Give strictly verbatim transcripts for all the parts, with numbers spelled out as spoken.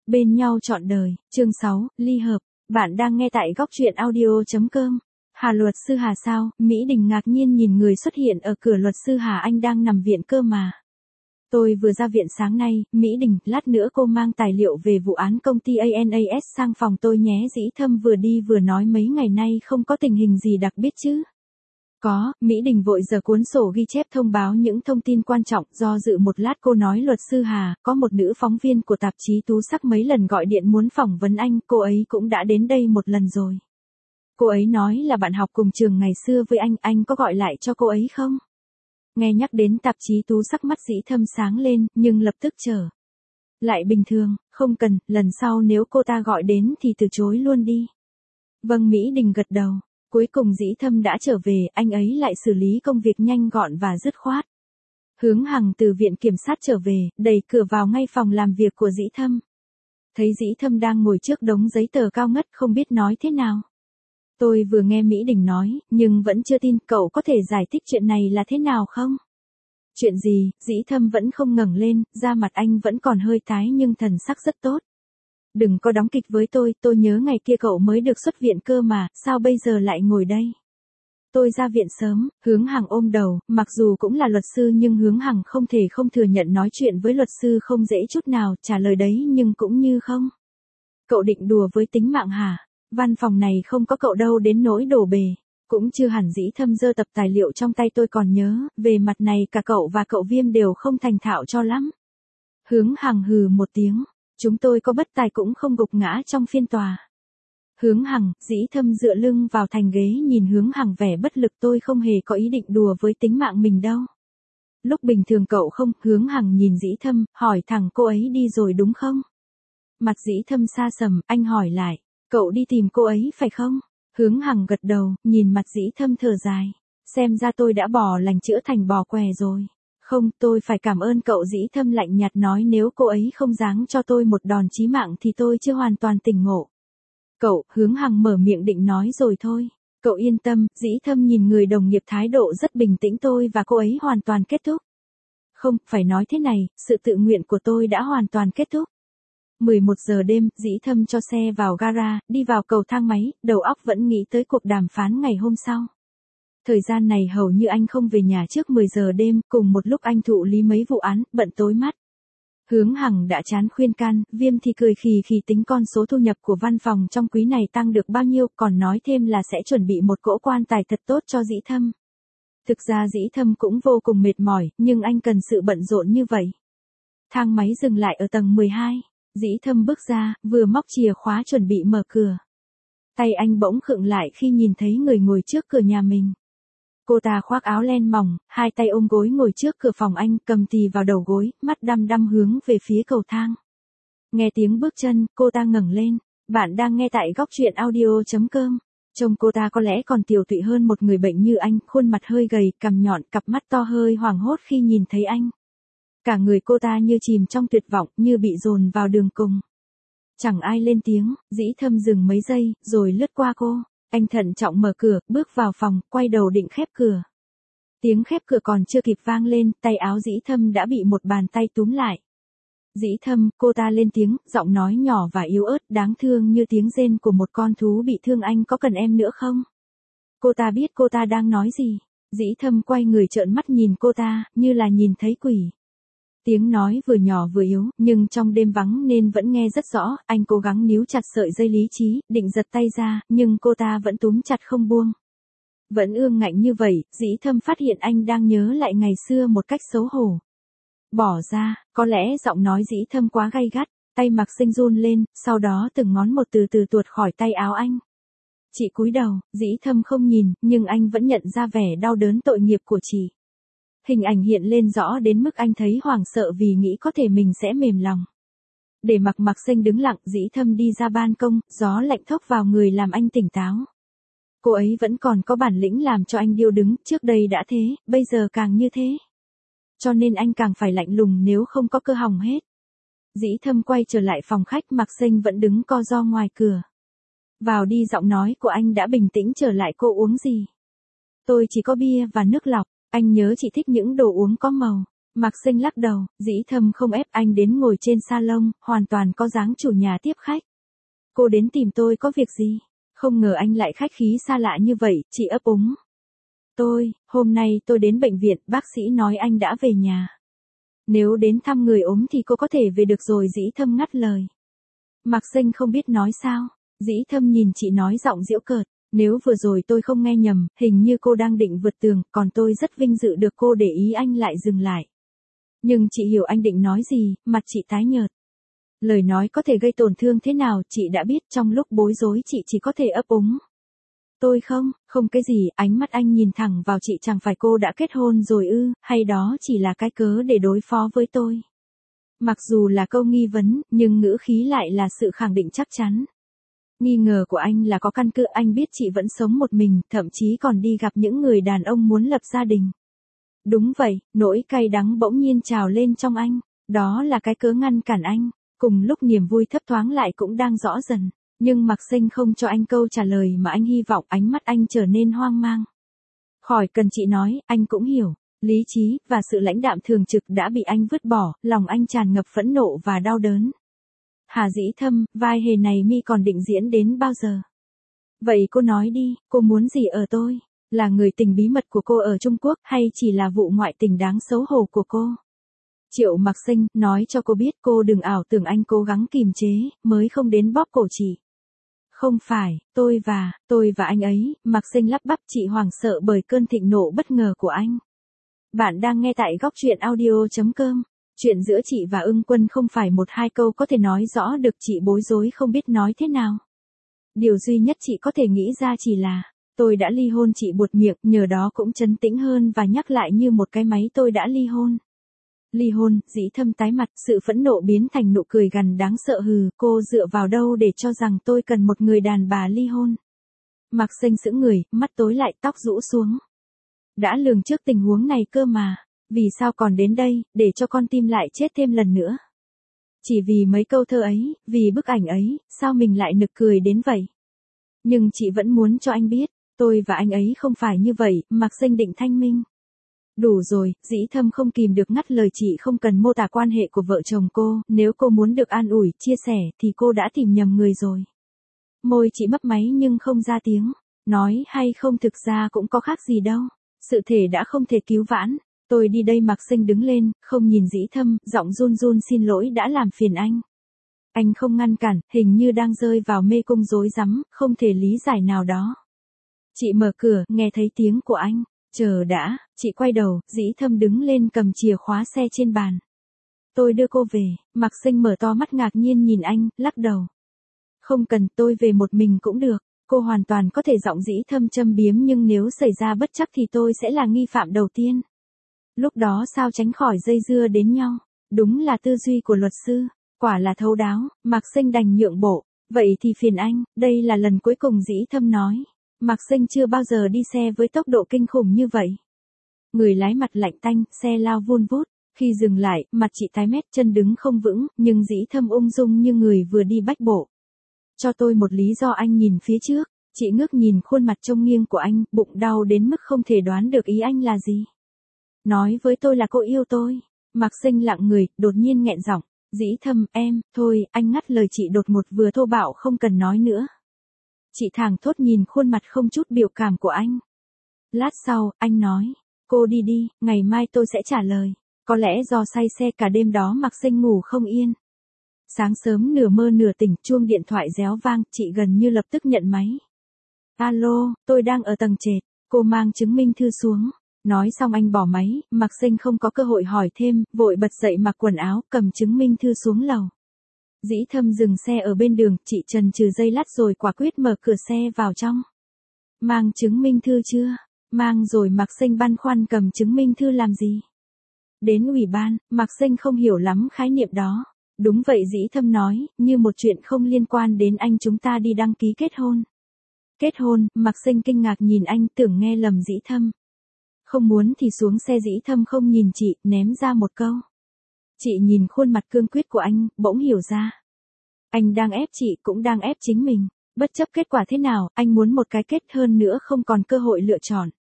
Bên nhau trọn đời, chương sáu, ly hợp. Bạn đang nghe tại góc truyện audio.com. Hà luật sư Hà sao? Mỹ Đình ngạc nhiên nhìn người xuất hiện ở cửa. Luật sư Hà, anh đang nằm viện cơ mà. Tôi vừa ra viện sáng nay. Mỹ Đình, lát nữa cô mang tài liệu về vụ án công ty a en a ét sang phòng tôi nhé. Dĩ Thâm vừa đi vừa nói mấy ngày nay không có tình hình gì đặc biệt chứ. Có, Mỹ Đình vội giở cuốn sổ ghi chép thông báo những thông tin quan trọng. Do dự một lát cô nói, luật sư Hà, có một nữ phóng viên của tạp chí Tú Sắc mấy lần gọi điện muốn phỏng vấn anh, cô ấy cũng đã đến đây một lần rồi. Cô ấy nói là bạn học cùng trường ngày xưa với anh, anh có gọi lại cho cô ấy không? Nghe nhắc đến tạp chí Tú Sắc mắt Dĩ Thâm sáng lên, nhưng lập tức trở lại bình thường, không cần, lần sau nếu cô ta gọi đến thì từ chối luôn đi. Vâng, Mỹ Đình gật đầu. Cuối cùng Dĩ Thâm đã trở về, anh ấy lại xử lý công việc nhanh gọn và dứt khoát. Hướng Hằng từ viện kiểm sát trở về, đẩy cửa vào ngay phòng làm việc của Dĩ Thâm. Thấy Dĩ Thâm đang ngồi trước đống giấy tờ cao ngất không biết nói thế nào. Tôi vừa nghe Mỹ Đình nói, nhưng vẫn chưa tin, cậu có thể giải thích chuyện này là thế nào không? Chuyện gì? Dĩ Thâm vẫn không ngẩng lên, da mặt anh vẫn còn hơi tái nhưng thần sắc rất tốt. Đừng có đóng kịch với tôi, tôi nhớ ngày kia cậu mới được xuất viện cơ mà, sao bây giờ lại ngồi đây? Tôi ra viện sớm. Hướng Hằng ôm đầu, mặc dù cũng là luật sư nhưng Hướng Hằng không thể không thừa nhận nói chuyện với luật sư không dễ chút nào, trả lời đấy nhưng cũng như không. Cậu định đùa với tính mạng hả? Văn phòng này không có cậu đâu đến nỗi đổ bể. Cũng chưa hẳn. Dĩ Thâm giơ tập tài liệu trong tay, tôi còn nhớ, về mặt này cả cậu và cậu Viêm đều không thành thạo cho lắm. Hướng Hằng hừ một tiếng. Chúng tôi có bất tài cũng không gục ngã trong phiên tòa. Hướng Hằng, Dĩ Thâm dựa lưng vào thành ghế nhìn Hướng Hằng vẻ bất lực, tôi không hề có ý định đùa với tính mạng mình đâu. Lúc bình thường cậu không? Hướng Hằng nhìn Dĩ Thâm, hỏi thẳng, cô ấy đi rồi đúng không? Mặt Dĩ Thâm xa sầm, anh hỏi lại, cậu đi tìm cô ấy phải không? Hướng Hằng gật đầu, nhìn mặt Dĩ Thâm thở dài. Xem ra tôi đã bỏ lành chữa thành bò què rồi. Không, tôi phải cảm ơn cậu. Dĩ Thâm lạnh nhạt nói, nếu cô ấy không giáng cho tôi một đòn chí mạng thì tôi chưa hoàn toàn tỉnh ngộ. Cậu, Hướng Hằng mở miệng định nói rồi thôi. Cậu yên tâm. Dĩ Thâm nhìn người đồng nghiệp thái độ rất bình tĩnh, tôi và cô ấy hoàn toàn kết thúc. Không, phải nói thế này, sự tự nguyện của tôi đã hoàn toàn kết thúc. mười một giờ đêm, Dĩ Thâm cho xe vào gara, đi vào cầu thang máy, đầu óc vẫn nghĩ tới cuộc đàm phán ngày hôm sau. Thời gian này hầu như anh không về nhà trước mười giờ đêm, cùng một lúc anh thụ lý mấy vụ án, bận tối mắt. Hướng Hằng đã chán khuyên can, Viêm thì cười khì khì tính con số thu nhập của văn phòng trong quý này tăng được bao nhiêu, còn nói thêm là sẽ chuẩn bị một cỗ quan tài thật tốt cho Dĩ Thâm. Thực ra Dĩ Thâm cũng vô cùng mệt mỏi, nhưng anh cần sự bận rộn như vậy. Thang máy dừng lại ở tầng mười hai, Dĩ Thâm bước ra, vừa móc chìa khóa chuẩn bị mở cửa. Tay anh bỗng khựng lại khi nhìn thấy người ngồi trước cửa nhà mình. Cô ta khoác áo len mỏng, hai tay ôm gối ngồi trước cửa phòng anh, cầm tì vào đầu gối, mắt đăm đăm hướng về phía cầu thang. Nghe tiếng bước chân, cô ta ngẩng lên. Bạn đang nghe tại góc truyện audio.com. Trông cô ta có lẽ còn tiều tụy hơn một người bệnh như anh, khuôn mặt hơi gầy, cằm nhọn, cặp mắt to hơi hoảng hốt khi nhìn thấy anh. Cả người cô ta như chìm trong tuyệt vọng, như bị dồn vào đường cùng. Chẳng ai lên tiếng. Dĩ Thâm dừng mấy giây, rồi lướt qua cô. Anh thận trọng mở cửa, bước vào phòng, quay đầu định khép cửa. Tiếng khép cửa còn chưa kịp vang lên, tay áo Dĩ Thâm đã bị một bàn tay túm lại. Dĩ Thâm, cô ta lên tiếng, giọng nói nhỏ và yếu ớt, đáng thương như tiếng rên của một con thú bị thương, anh có cần em nữa không? Cô ta biết cô ta đang nói gì. Dĩ Thâm quay người trợn mắt nhìn cô ta, như là nhìn thấy quỷ. Tiếng nói vừa nhỏ vừa yếu, nhưng trong đêm vắng nên vẫn nghe rất rõ, anh cố gắng níu chặt sợi dây lý trí, định giật tay ra, nhưng cô ta vẫn túm chặt không buông. Vẫn ương ngạnh như vậy, Dĩ Thâm phát hiện anh đang nhớ lại ngày xưa một cách xấu hổ. Bỏ ra, có lẽ giọng nói Dĩ Thâm quá gay gắt, tay Mạc Sinh run lên, sau đó từng ngón một từ từ tuột khỏi tay áo anh. Chị cúi đầu. Dĩ Thâm không nhìn, nhưng anh vẫn nhận ra vẻ đau đớn tội nghiệp của chị. Hình ảnh hiện lên rõ đến mức anh thấy hoảng sợ vì nghĩ có thể mình sẽ mềm lòng. Để mặc Mạc Sinh đứng lặng, Dĩ Thâm đi ra ban công, gió lạnh thốc vào người làm anh tỉnh táo. Cô ấy vẫn còn có bản lĩnh làm cho anh điêu đứng, trước đây đã thế, bây giờ càng như thế. Cho nên anh càng phải lạnh lùng nếu không có cơ hỏng hết. Dĩ Thâm quay trở lại phòng khách, Mạc Sinh vẫn đứng co ro ngoài cửa. Vào đi. Giọng nói của anh đã bình tĩnh trở lại. Cô uống gì? Tôi chỉ có bia và nước lọc. Anh nhớ chị thích những đồ uống có màu. Mạc Sinh lắc đầu, Dĩ Thâm không ép anh đến ngồi trên salon, hoàn toàn có dáng chủ nhà tiếp khách. Cô đến tìm tôi có việc gì? Không ngờ anh lại khách khí xa lạ như vậy, chị ấp úng. Tôi, hôm nay tôi đến bệnh viện, bác sĩ nói anh đã về nhà. Nếu đến thăm người ốm thì cô có thể về được rồi, Dĩ Thâm ngắt lời. Mạc Sinh không biết nói sao, Dĩ Thâm nhìn chị nói giọng giễu cợt, nếu vừa rồi tôi không nghe nhầm, hình như cô đang định vượt tường, còn tôi rất vinh dự được cô để ý, anh lại dừng lại. Nhưng chị hiểu anh định nói gì, mặt chị tái nhợt. Lời nói có thể gây tổn thương thế nào, chị đã biết, trong lúc bối rối chị chỉ có thể ấp úng. Tôi không, không cái gì, ánh mắt anh nhìn thẳng vào chị, chẳng phải cô đã kết hôn rồi ư, hay đó chỉ là cái cớ để đối phó với tôi. Mặc dù là câu nghi vấn, nhưng ngữ khí lại là sự khẳng định chắc chắn. Nghi ngờ của anh là có căn cứ, anh biết chị vẫn sống một mình, thậm chí còn đi gặp những người đàn ông muốn lập gia đình. Đúng vậy, nỗi cay đắng bỗng nhiên trào lên trong anh, đó là cái cớ ngăn cản anh, cùng lúc niềm vui thấp thoáng lại cũng đang rõ dần. Nhưng Mạc Sinh không cho anh câu trả lời mà anh hy vọng, ánh mắt anh trở nên hoang mang. Khỏi cần chị nói, anh cũng hiểu, lý trí và sự lãnh đạm thường trực đã bị anh vứt bỏ, lòng anh tràn ngập phẫn nộ và đau đớn. Hà Dĩ Thâm, vai hề này mi còn định diễn đến bao giờ? Vậy cô nói đi, cô muốn gì ở tôi? Là người tình bí mật của cô ở Trung Quốc hay chỉ là vụ ngoại tình đáng xấu hổ của cô? Triệu Mạc Sinh, nói cho cô biết cô đừng ảo tưởng anh cố gắng kìm chế, mới không đến bóp cổ chị. Không phải, tôi và, tôi và anh ấy, Mạc Sinh lắp bắp, chị hoảng sợ bởi cơn thịnh nộ bất ngờ của anh. Bạn đang nghe tại góc truyện audio chấm com. Chuyện giữa chị và Ưng Quân không phải một hai câu có thể nói rõ được, chị bối rối không biết nói thế nào. Điều duy nhất chị có thể nghĩ ra chỉ là, tôi đã ly hôn, chị buột miệng, nhờ đó cũng trấn tĩnh hơn và nhắc lại như một cái máy, tôi đã ly hôn. Ly hôn, Dĩ Thâm tái mặt, sự phẫn nộ biến thành nụ cười gằn đáng sợ, hừ, cô dựa vào đâu để cho rằng tôi cần một người đàn bà ly hôn? Mạc Sinh sững người, mắt tối lại, tóc rũ xuống. Đã lường trước tình huống này cơ mà, vì sao còn đến đây, để cho con tim lại chết thêm lần nữa? Chỉ vì mấy câu thơ ấy, vì bức ảnh ấy, sao mình lại nực cười đến vậy? Nhưng chị vẫn muốn cho anh biết, tôi và anh ấy không phải như vậy, Mạc Sinh định thanh minh. Đủ rồi, Dĩ Thâm không kìm được ngắt lời, chị không cần mô tả quan hệ của vợ chồng cô, nếu cô muốn được an ủi, chia sẻ, thì cô đã tìm nhầm người rồi. Môi chị mấp máy nhưng không ra tiếng, nói hay không thực ra cũng có khác gì đâu, sự thể đã không thể cứu vãn, tôi đi đây. Mạc Sinh đứng lên, không nhìn Dĩ Thâm, giọng run run, xin lỗi đã làm phiền anh. Anh không ngăn cản, hình như đang rơi vào mê cung rối rắm, không thể lý giải nào đó. Chị mở cửa, nghe thấy tiếng của anh. Chờ đã, chị quay đầu, Dĩ Thâm đứng lên cầm chìa khóa xe trên bàn. Tôi đưa cô về. Mạc Sinh mở to mắt ngạc nhiên nhìn anh, lắc đầu. Không cần, tôi về một mình cũng được. Cô hoàn toàn có thể, giọng Dĩ Thâm châm biếm, nhưng nếu xảy ra bất trắc thì tôi sẽ là nghi phạm đầu tiên. Lúc đó sao tránh khỏi dây dưa đến nhau. Đúng là tư duy của luật sư, quả là thấu đáo. Mạc Sinh đành nhượng bộ. Vậy thì phiền anh, đây là lần cuối cùng, Dĩ Thâm nói. Mạc Sinh chưa bao giờ đi xe với tốc độ kinh khủng như vậy. Người lái mặt lạnh tanh, xe lao vun vút. Khi dừng lại, mặt chị tái mét, chân đứng không vững, nhưng Dĩ Thâm ung dung như người vừa đi bách bộ. Cho tôi một lý do, anh nhìn phía trước. Chị ngước nhìn khuôn mặt trông nghiêng của anh, bụng đau đến mức không thể đoán được ý anh là gì. Nói với tôi là cô yêu tôi. Mạc Sinh lặng người, đột nhiên nghẹn giọng. Dĩ Thâm, em, thôi, anh ngắt lời chị đột ngột, vừa thô bạo không cần nói nữa. Chị thảng thốt nhìn khuôn mặt không chút biểu cảm của anh. Lát sau, anh nói, cô đi đi, ngày mai tôi sẽ trả lời. Có lẽ do say xe cả đêm đó Mạc Sinh ngủ không yên. Sáng sớm nửa mơ nửa tỉnh, chuông điện thoại réo vang, chị gần như lập tức nhận máy. Alo, tôi đang ở tầng trệt, cô mang chứng minh thư xuống. Nói xong anh bỏ máy, Mạc Sinh không có cơ hội hỏi thêm, vội bật dậy mặc quần áo, cầm chứng minh thư xuống lầu. Dĩ Thâm dừng xe ở bên đường, chị chần chừ giây lát rồi quả quyết mở cửa xe vào trong. Mang chứng minh thư chưa? Mang rồi. Mạc Sinh băn khoăn, cầm chứng minh thư làm gì? Đến ủy ban. Mạc Sinh không hiểu lắm khái niệm đó. Đúng vậy, Dĩ Thâm nói, như một chuyện không liên quan đến anh, chúng ta đi đăng ký kết hôn. Kết hôn? Mạc Sinh kinh ngạc nhìn anh, tưởng nghe lầm Dĩ Thâm. Không muốn thì xuống xe. Dĩ Thâm không nhìn chị, ném ra một câu. Chị nhìn khuôn mặt cương quyết của anh, bỗng hiểu ra. Anh đang ép chị, cũng đang ép chính mình. Bất chấp kết quả thế nào, anh muốn một cái kết, hơn nữa không còn cơ hội lựa chọn.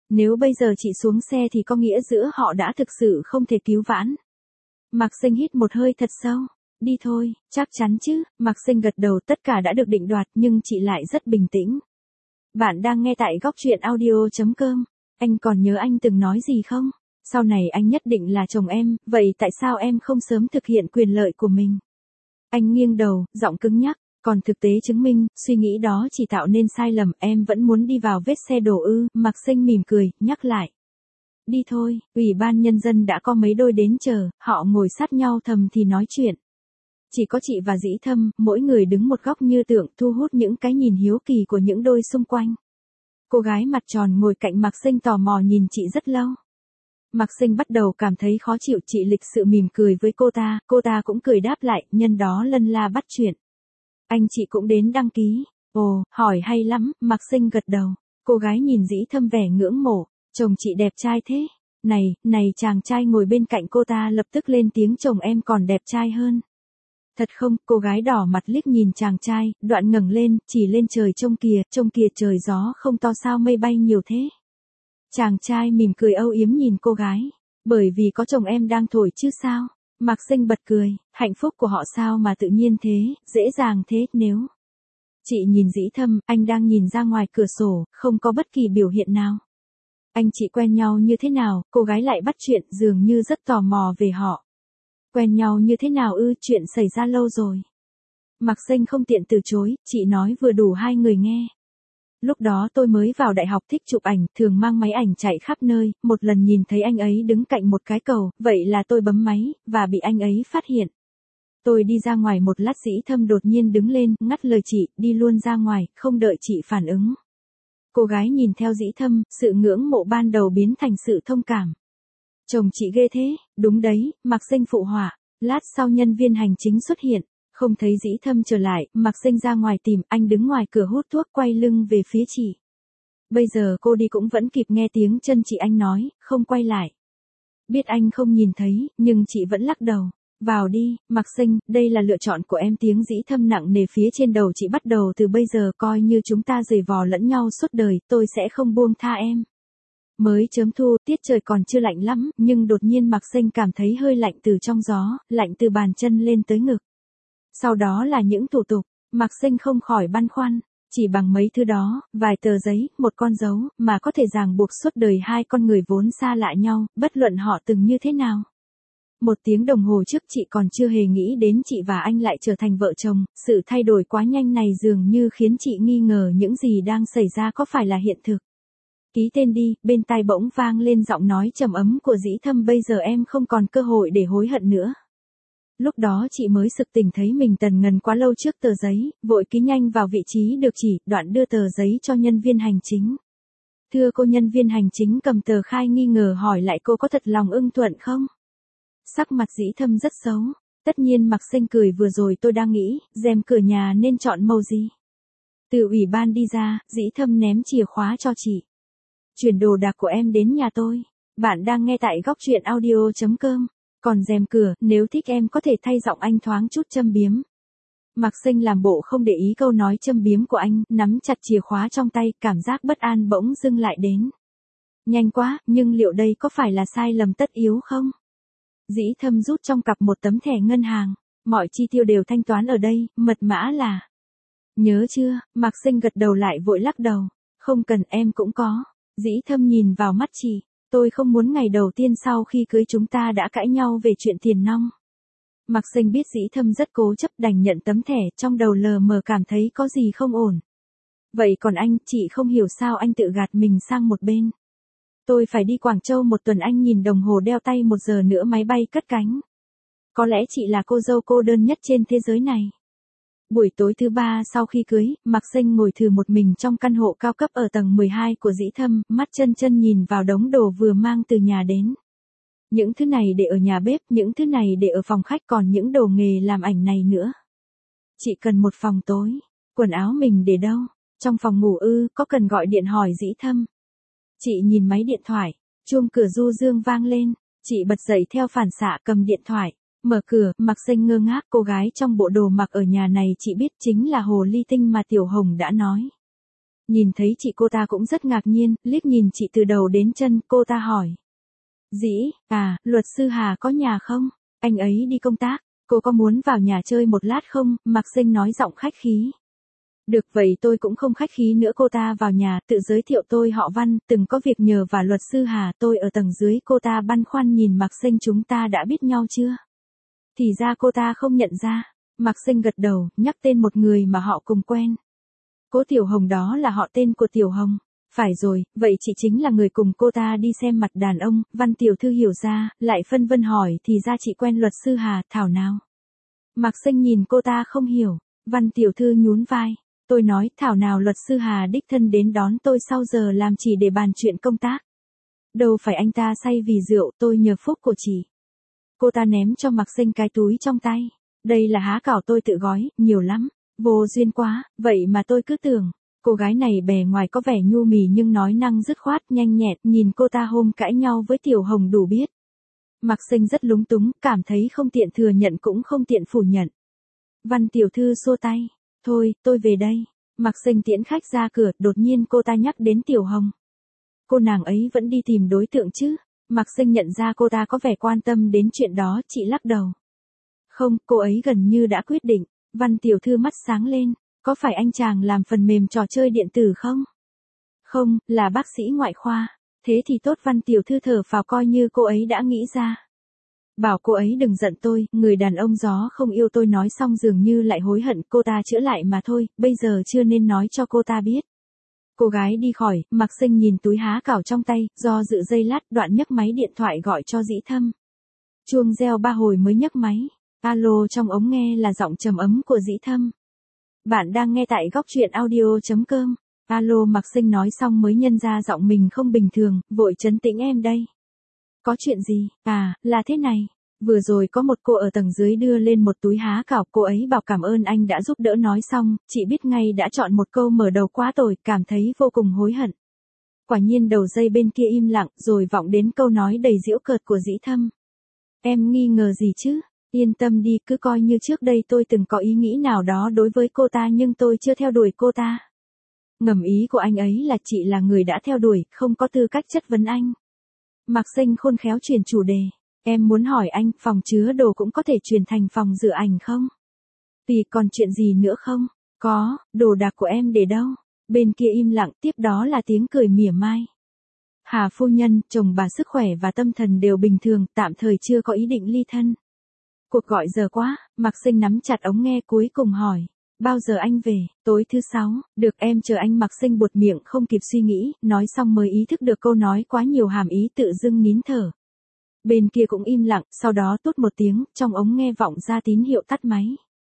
Nếu bây giờ chị xuống xe thì có nghĩa giữa họ đã thực sự không thể cứu vãn. Mạc Sinh hít một hơi thật sâu. Đi thôi, chắc chắn chứ, Mạc Sinh gật đầu, tất cả đã được định đoạt nhưng chị lại rất bình tĩnh. Bạn đang nghe tại góc truyện audio.com. Anh còn nhớ anh từng nói gì không? Sau này anh nhất định là chồng em, vậy tại sao em không sớm thực hiện quyền lợi của mình? Anh nghiêng đầu, giọng cứng nhắc, còn thực tế chứng minh, suy nghĩ đó chỉ tạo nên sai lầm, em vẫn muốn đi vào vết xe đổ ư, Mạc Sinh mỉm cười, nhắc lại. Đi thôi, Ủy ban Nhân dân đã có mấy đôi đến chờ, họ ngồi sát nhau thầm thì nói chuyện. Chỉ có chị và Dĩ Thâm, mỗi người đứng một góc như tượng, thu hút những cái nhìn hiếu kỳ của những đôi xung quanh. Cô gái mặt tròn ngồi cạnh Mạc Sinh tò mò nhìn chị rất lâu. Mạc Sinh bắt đầu cảm thấy khó chịu, chị lịch sự mỉm cười với cô ta, cô ta cũng cười đáp lại, nhân đó lân la bắt chuyện. Anh chị cũng đến đăng ký. Ồ, hỏi hay lắm, Mạc Sinh gật đầu. Cô gái nhìn Dĩ Thâm vẻ ngưỡng mộ, chồng chị đẹp trai thế. Này, này chàng trai ngồi bên cạnh cô ta lập tức lên tiếng, chồng em còn đẹp trai hơn. Thật không, cô gái đỏ mặt liếc nhìn chàng trai, đoạn ngẩng lên, chỉ lên trời trông kìa, trông kìa trời gió không to sao mây bay nhiều thế. Chàng trai mỉm cười âu yếm nhìn cô gái, bởi vì có chồng em đang thổi chứ sao. Mạc Sinh bật cười, hạnh phúc của họ sao mà tự nhiên thế, dễ dàng thế, nếu. Chị nhìn Dĩ Thâm, anh đang nhìn ra ngoài cửa sổ, không có bất kỳ biểu hiện nào. Anh chị quen nhau như thế nào, cô gái lại bắt chuyện, dường như rất tò mò về họ. Quen nhau như thế nào ư, chuyện xảy ra lâu rồi. Mạc Sinh không tiện từ chối, chị nói vừa đủ hai người nghe. Lúc đó tôi mới vào đại học, thích chụp ảnh, thường mang máy ảnh chạy khắp nơi, một lần nhìn thấy anh ấy đứng cạnh một cái cầu, vậy là tôi bấm máy, và bị anh ấy phát hiện. Tôi đi ra ngoài một lát, Dĩ Thâm đột nhiên đứng lên, ngắt lời chị, đi luôn ra ngoài, không đợi chị phản ứng. Cô gái nhìn theo Dĩ Thâm, sự ngưỡng mộ ban đầu biến thành sự thông cảm. Chồng chị ghê thế, đúng đấy, Mạc Sinh phụ họa. Lát sau nhân viên hành chính xuất hiện, không thấy Dĩ Thâm trở lại, Mạc Sinh ra ngoài tìm, anh đứng ngoài cửa hút thuốc, quay lưng về phía chị. Bây giờ cô đi cũng vẫn kịp nghe tiếng chân chị, anh nói, không quay lại. Biết anh không nhìn thấy, nhưng chị vẫn lắc đầu. Vào đi, Mạc Sinh, đây là lựa chọn của em. Tiếng Dĩ Thâm nặng nề phía trên đầu chị, bắt đầu từ bây giờ coi như chúng ta giày vò lẫn nhau suốt đời, tôi sẽ không buông tha em. Mới chớm thu, tiết trời còn chưa lạnh lắm, nhưng đột nhiên Mạc Sinh cảm thấy hơi lạnh từ trong gió, lạnh từ bàn chân lên tới ngực. Sau đó là những thủ tục, Mạc Sinh không khỏi băn khoăn, chỉ bằng mấy thứ đó, vài tờ giấy, một con dấu, mà có thể ràng buộc suốt đời hai con người vốn xa lạ nhau, bất luận họ từng như thế nào. Một tiếng đồng hồ trước chị còn chưa hề nghĩ đến chị và anh lại trở thành vợ chồng, sự thay đổi quá nhanh này dường như khiến chị nghi ngờ những gì đang xảy ra có phải là hiện thực. Ký tên đi, bên tai bỗng vang lên giọng nói trầm ấm của Dĩ Thâm, bây giờ em không còn cơ hội để hối hận nữa. Lúc đó chị mới sực tỉnh thấy mình tần ngần quá lâu trước tờ giấy, vội ký nhanh vào vị trí được chỉ, đoạn đưa tờ giấy cho nhân viên hành chính. Thưa cô, nhân viên hành chính cầm tờ khai nghi ngờ hỏi lại, cô có thật lòng ưng thuận không? Sắc mặt Dĩ Thâm rất xấu. Tất nhiên. Mạc Sinh cười, vừa rồi tôi đang nghĩ, rèm cửa nhà nên chọn màu gì. Từ ủy ban đi ra, Dĩ Thâm ném chìa khóa cho chị. Chuyển đồ đạc của em đến nhà tôi. Bạn đang nghe tại góc truyện audio.com. Còn rèm cửa, nếu thích em có thể thay, giọng anh thoáng chút châm biếm. Mạc Sinh làm bộ không để ý câu nói châm biếm của anh, nắm chặt chìa khóa trong tay, cảm giác bất an bỗng dưng lại đến. Nhanh quá, nhưng liệu đây có phải là sai lầm tất yếu không? Dĩ Thâm rút trong cặp một tấm thẻ ngân hàng, mọi chi tiêu đều thanh toán ở đây, mật mã là. Nhớ chưa? Mạc Sinh gật đầu lại vội lắc đầu. Không cần, em cũng có. Dĩ Thâm nhìn vào mắt chị, tôi không muốn ngày đầu tiên sau khi cưới chúng ta đã cãi nhau về chuyện tiền nong. Mạc Sinh biết Dĩ Thâm rất cố chấp, đành nhận tấm thẻ, trong đầu lờ mờ cảm thấy có gì không ổn. Vậy còn anh, chị không hiểu sao anh tự gạt mình sang một bên. Tôi phải đi Quảng Châu một tuần, anh nhìn đồng hồ đeo tay, một giờ nữa máy bay cất cánh. Có lẽ chị là cô dâu cô đơn nhất trên thế giới này. Buổi tối thứ ba sau khi cưới, Mạc Sinh ngồi thử một mình trong căn hộ cao cấp ở tầng mười hai của Dĩ Thâm, mắt chân chân nhìn vào đống đồ vừa mang từ nhà đến. Những thứ này để ở nhà bếp, những thứ này để ở phòng khách, còn những đồ nghề làm ảnh này nữa. Chị cần một phòng tối. Quần áo mình để đâu? Trong phòng ngủ ư, có cần gọi điện hỏi Dĩ Thâm? Chị nhìn máy điện thoại, chuông cửa du dương vang lên, chị bật dậy theo phản xạ, cầm điện thoại, mở cửa. Mạc Sinh ngơ ngác, cô gái trong bộ đồ mặc ở nhà này chị biết chính là Hồ Ly Tinh mà Tiểu Hồng đã nói. Nhìn thấy chị cô ta cũng rất ngạc nhiên, liếc nhìn chị từ đầu đến chân, cô ta hỏi. Dĩ, à, luật sư Hà có nhà không? Anh ấy đi công tác, cô có muốn vào nhà chơi một lát không? Mạc Sinh nói giọng khách khí. Được vậy tôi cũng không khách khí nữa, cô ta vào nhà, tự giới thiệu tôi họ Văn, từng có việc nhờ và luật sư Hà, tôi ở tầng dưới, cô ta băn khoăn nhìn Mạc Sinh, chúng ta đã biết nhau chưa? Thì ra cô ta không nhận ra. Mạc Sinh gật đầu, nhắc tên một người mà họ cùng quen. Cố Tiểu Hồng, đó là họ tên của Tiểu Hồng. Phải rồi, vậy chị chính là người cùng cô ta đi xem mặt đàn ông. Văn tiểu thư hiểu ra, lại phân vân hỏi, thì ra chị quen luật sư Hà, thảo nào? Mạc Sinh nhìn cô ta không hiểu. Văn tiểu thư nhún vai. Tôi nói, thảo nào luật sư Hà đích thân đến đón tôi sau giờ làm chỉ để bàn chuyện công tác. Đâu phải anh ta say vì rượu, tôi nhờ phúc của chị. Cô ta ném cho Mạc Sinh cái túi trong tay. Đây là há cảo tôi tự gói, nhiều lắm. Vô duyên quá, vậy mà tôi cứ tưởng. Cô gái này bề ngoài có vẻ nhu mì nhưng nói năng dứt khoát, nhanh nhẹn, nhìn cô ta hôm cãi nhau với Tiểu Hồng đủ biết. Mạc Sinh rất lúng túng, cảm thấy không tiện thừa nhận cũng không tiện phủ nhận. Văn tiểu thư xua tay. Thôi, tôi về đây. Mạc Sinh tiễn khách ra cửa, đột nhiên cô ta nhắc đến Tiểu Hồng. Cô nàng ấy vẫn đi tìm đối tượng chứ? Mạc Sinh nhận ra cô ta có vẻ quan tâm đến chuyện đó, chị lắc đầu. Không, cô ấy gần như đã quyết định. Văn tiểu thư mắt sáng lên. Có phải anh chàng làm phần mềm trò chơi điện tử không? Không, là bác sĩ ngoại khoa. Thế thì tốt, Văn tiểu thư thở phào, coi như cô ấy đã nghĩ ra. Bảo cô ấy đừng giận tôi, người đàn ông gió không yêu tôi, nói xong dường như lại hối hận, cô ta chữa lại mà thôi, bây giờ chưa nên nói cho cô ta biết. Cô gái đi khỏi, Mạc Sinh nhìn túi há cảo trong tay, do dự giây lát, đoạn nhấc máy điện thoại gọi cho Dĩ Thâm. Chuông reo ba hồi mới nhấc máy. Alo, trong ống nghe là giọng trầm ấm của Dĩ Thâm. Bạn đang nghe tại góc truyện audio.com. Alo, Mạc Sinh nói xong mới nhận ra giọng mình không bình thường, vội trấn tĩnh, em đây. Có chuyện gì? À, là thế này. Vừa rồi có một cô ở tầng dưới đưa lên một túi há cảo, cô ấy bảo cảm ơn anh đã giúp đỡ, nói xong, chị biết ngay đã chọn một câu mở đầu quá tồi, cảm thấy vô cùng hối hận. Quả nhiên đầu dây bên kia im lặng, rồi vọng đến câu nói đầy giễu cợt của Dĩ Thâm. Em nghi ngờ gì chứ? Yên tâm đi, cứ coi như trước đây tôi từng có ý nghĩ nào đó đối với cô ta nhưng tôi chưa theo đuổi cô ta. Ngầm ý của anh ấy là chị là người đã theo đuổi, không có tư cách chất vấn anh. Mạc Sinh khôn khéo chuyển chủ đề. Em muốn hỏi anh, phòng chứa đồ cũng có thể chuyển thành phòng rửa ảnh không? Vì còn chuyện gì nữa không? Có, đồ đạc của em để đâu? Bên kia im lặng, tiếp đó là tiếng cười mỉa mai. Hà phu nhân, chồng bà sức khỏe và tâm thần đều bình thường, tạm thời chưa có ý định ly thân. Cuộc gọi giờ quá, Mạc Sinh nắm chặt ống nghe cuối cùng hỏi. Bao giờ anh về? Tối thứ sáu, được, em chờ anh. Mạc Sinh buột miệng không kịp suy nghĩ, nói xong mới ý thức được câu nói quá nhiều hàm ý, tự dưng nín thở. Bên kia cũng im lặng, sau đó tút một tiếng, trong ống nghe vọng ra tín hiệu tắt máy.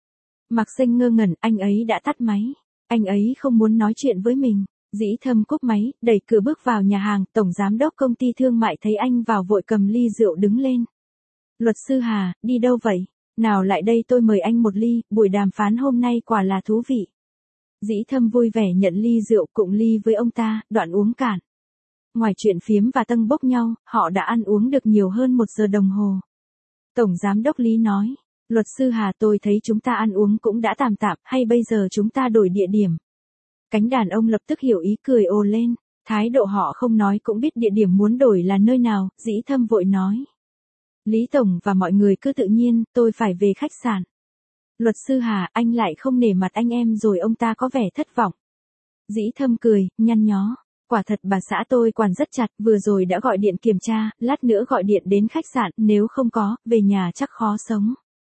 Mạc Sinh ngơ ngẩn, anh ấy đã tắt máy. Anh ấy không muốn nói chuyện với mình. Dĩ Thâm cúp máy, đẩy cửa bước vào nhà hàng, tổng giám đốc công ty thương mại thấy anh vào vội cầm ly rượu đứng lên. Luật sư Hà, đi đâu vậy? Nào lại đây, tôi mời anh một ly, buổi đàm phán hôm nay quả là thú vị. Dĩ Thâm vui vẻ nhận ly rượu, cụng ly với ông ta, đoạn uống cạn. Ngoài chuyện phiếm và tâng bốc nhau, họ đã ăn uống được nhiều hơn một giờ đồng hồ. Tổng giám đốc Lý nói, luật sư Hà, tôi thấy chúng ta ăn uống cũng đã tạm tạm, hay bây giờ chúng ta đổi địa điểm? Cánh đàn ông lập tức hiểu ý, cười ồ lên, thái độ họ không nói cũng biết địa điểm muốn đổi là nơi nào. Dĩ Thâm vội nói. Lý Tổng và mọi người cứ tự nhiên, tôi phải về khách sạn. Luật sư Hà, anh lại không nể mặt anh em rồi, ông ta có vẻ thất vọng. Dĩ Thâm cười, nhăn nhó. Quả thật bà xã tôi quản rất chặt, vừa rồi đã gọi điện kiểm tra, lát nữa gọi điện đến khách sạn, nếu không có, về nhà chắc khó sống.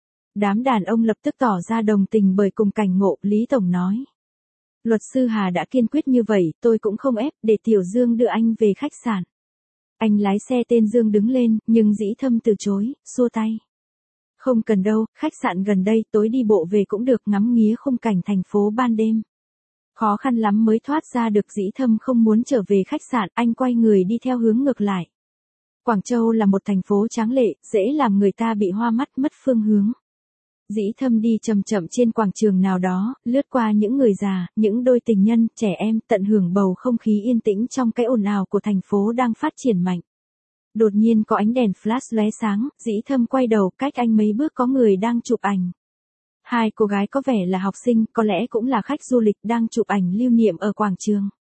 Đám đàn ông lập tức tỏ ra đồng tình bởi cùng cảnh ngộ. Lý Tổng nói. Luật sư Hà đã kiên quyết như vậy, tôi cũng không ép, để Tiểu Dương đưa anh về khách sạn. Anh lái xe. Tên Dương đứng lên, nhưng Dĩ Thâm từ chối, xua tay. Không cần đâu, khách sạn gần đây, tối đi bộ về cũng được, ngắm nghía khung cảnh thành phố ban đêm. Khó khăn lắm mới thoát ra được. Dĩ Thâm không muốn trở về khách sạn, anh quay người đi theo hướng ngược lại. Quảng Châu là một thành phố tráng lệ, dễ làm người ta bị hoa mắt, mất phương hướng. Dĩ Thâm đi chậm chậm trên quảng trường nào đó, lướt qua những người già, những đôi tình nhân, trẻ em, tận hưởng bầu không khí yên tĩnh trong cái ồn ào của thành phố đang phát triển mạnh. Đột nhiên có ánh đèn flash lóe sáng, Dĩ Thâm quay đầu, cách anh mấy bước có người đang chụp ảnh. Hai cô gái có vẻ là học sinh, có lẽ cũng là khách du lịch, đang chụp ảnh lưu niệm ở quảng trường.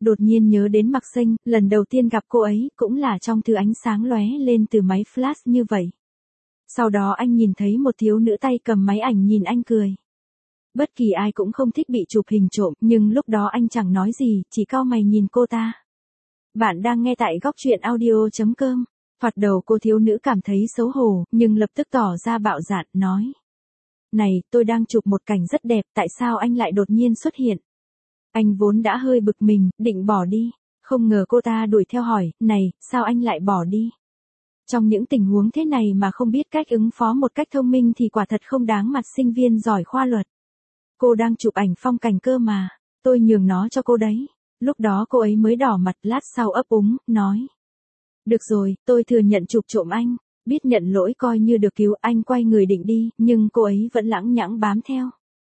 Đột nhiên nhớ đến Mạc Sinh, lần đầu tiên gặp cô ấy, cũng là trong thứ ánh sáng lóe lên từ máy flash như vậy. Sau đó anh nhìn thấy một thiếu nữ tay cầm máy ảnh nhìn anh cười. Bất kỳ ai cũng không thích bị chụp hình trộm, nhưng lúc đó anh chẳng nói gì, chỉ cau mày nhìn cô ta. Bạn đang nghe tại góc truyện audio chấm com. Thoạt đầu cô thiếu nữ cảm thấy xấu hổ, nhưng lập tức tỏ ra bạo dạn, nói. Này, tôi đang chụp một cảnh rất đẹp, tại sao anh lại đột nhiên xuất hiện? Anh vốn đã hơi bực mình, định bỏ đi. Không ngờ cô ta đuổi theo hỏi, này, sao anh lại bỏ đi? Trong những tình huống thế này mà không biết cách ứng phó một cách thông minh thì quả thật không đáng mặt sinh viên giỏi khoa luật. Cô đang chụp ảnh phong cảnh cơ mà, tôi nhường nó cho cô đấy. Lúc đó cô ấy mới đỏ mặt, lát sau ấp úng, nói. Được rồi, tôi thừa nhận chụp trộm anh, biết nhận lỗi coi như được cứu. Anh quay người định đi, nhưng cô ấy vẫn lẳng nhẳng bám theo.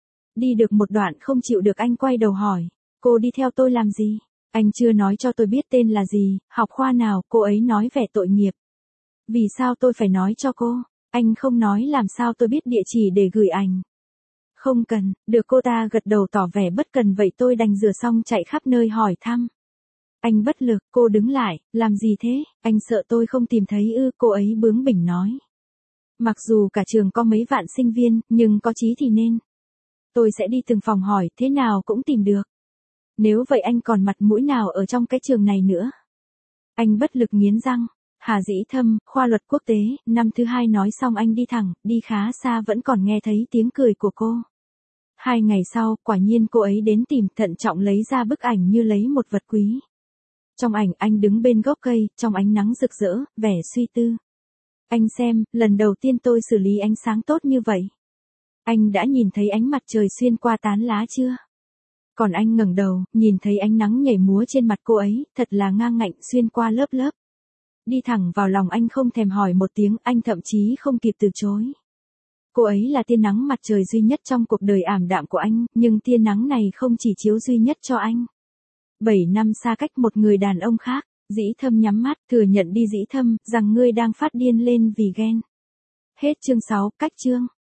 Đi được một đoạn không chịu được, anh quay đầu hỏi, cô đi theo tôi làm gì? Anh chưa nói cho tôi biết tên là gì, học khoa nào, cô ấy nói vẻ tội nghiệp. Vì sao tôi phải nói cho cô? Anh không nói làm sao tôi biết địa chỉ để gửi ảnh? Không cần, được cô ta gật đầu tỏ vẻ bất cần, vậy tôi đành rửa xong chạy khắp nơi hỏi thăm. Anh bất lực, cô đứng lại, làm gì thế, anh sợ tôi không tìm thấy ư? Cô ấy bướng bỉnh nói. Mặc dù cả trường có mấy vạn sinh viên, nhưng có chí thì nên. Tôi sẽ đi từng phòng hỏi, thế nào cũng tìm được. Nếu vậy anh còn mặt mũi nào ở trong cái trường này nữa? Anh bất lực nghiến răng. Hà Dĩ Thâm, khoa luật quốc tế, năm thứ hai nói xong anh đi thẳng, đi khá xa vẫn còn nghe thấy tiếng cười của cô. Hai ngày sau, quả nhiên cô ấy đến tìm, thận trọng lấy ra bức ảnh như lấy một vật quý. Trong ảnh anh đứng bên gốc cây, trong ánh nắng rực rỡ, vẻ suy tư. Anh xem, lần đầu tiên tôi xử lý ánh sáng tốt như vậy. Anh đã nhìn thấy ánh mặt trời xuyên qua tán lá chưa? Còn anh ngẩng đầu, nhìn thấy ánh nắng nhảy múa trên mặt cô ấy, thật là ngang ngạnh xuyên qua lớp lớp. Đi thẳng vào lòng anh, không thèm hỏi một tiếng, anh thậm chí không kịp từ chối. Cô ấy là tia nắng mặt trời duy nhất trong cuộc đời ảm đạm của anh, nhưng tia nắng này không chỉ chiếu duy nhất cho anh. Bảy năm xa cách một người đàn ông khác, Dĩ Thâm nhắm mắt, thừa nhận đi Dĩ Thâm, rằng ngươi đang phát điên lên vì ghen. Hết chương sáu, cách chương.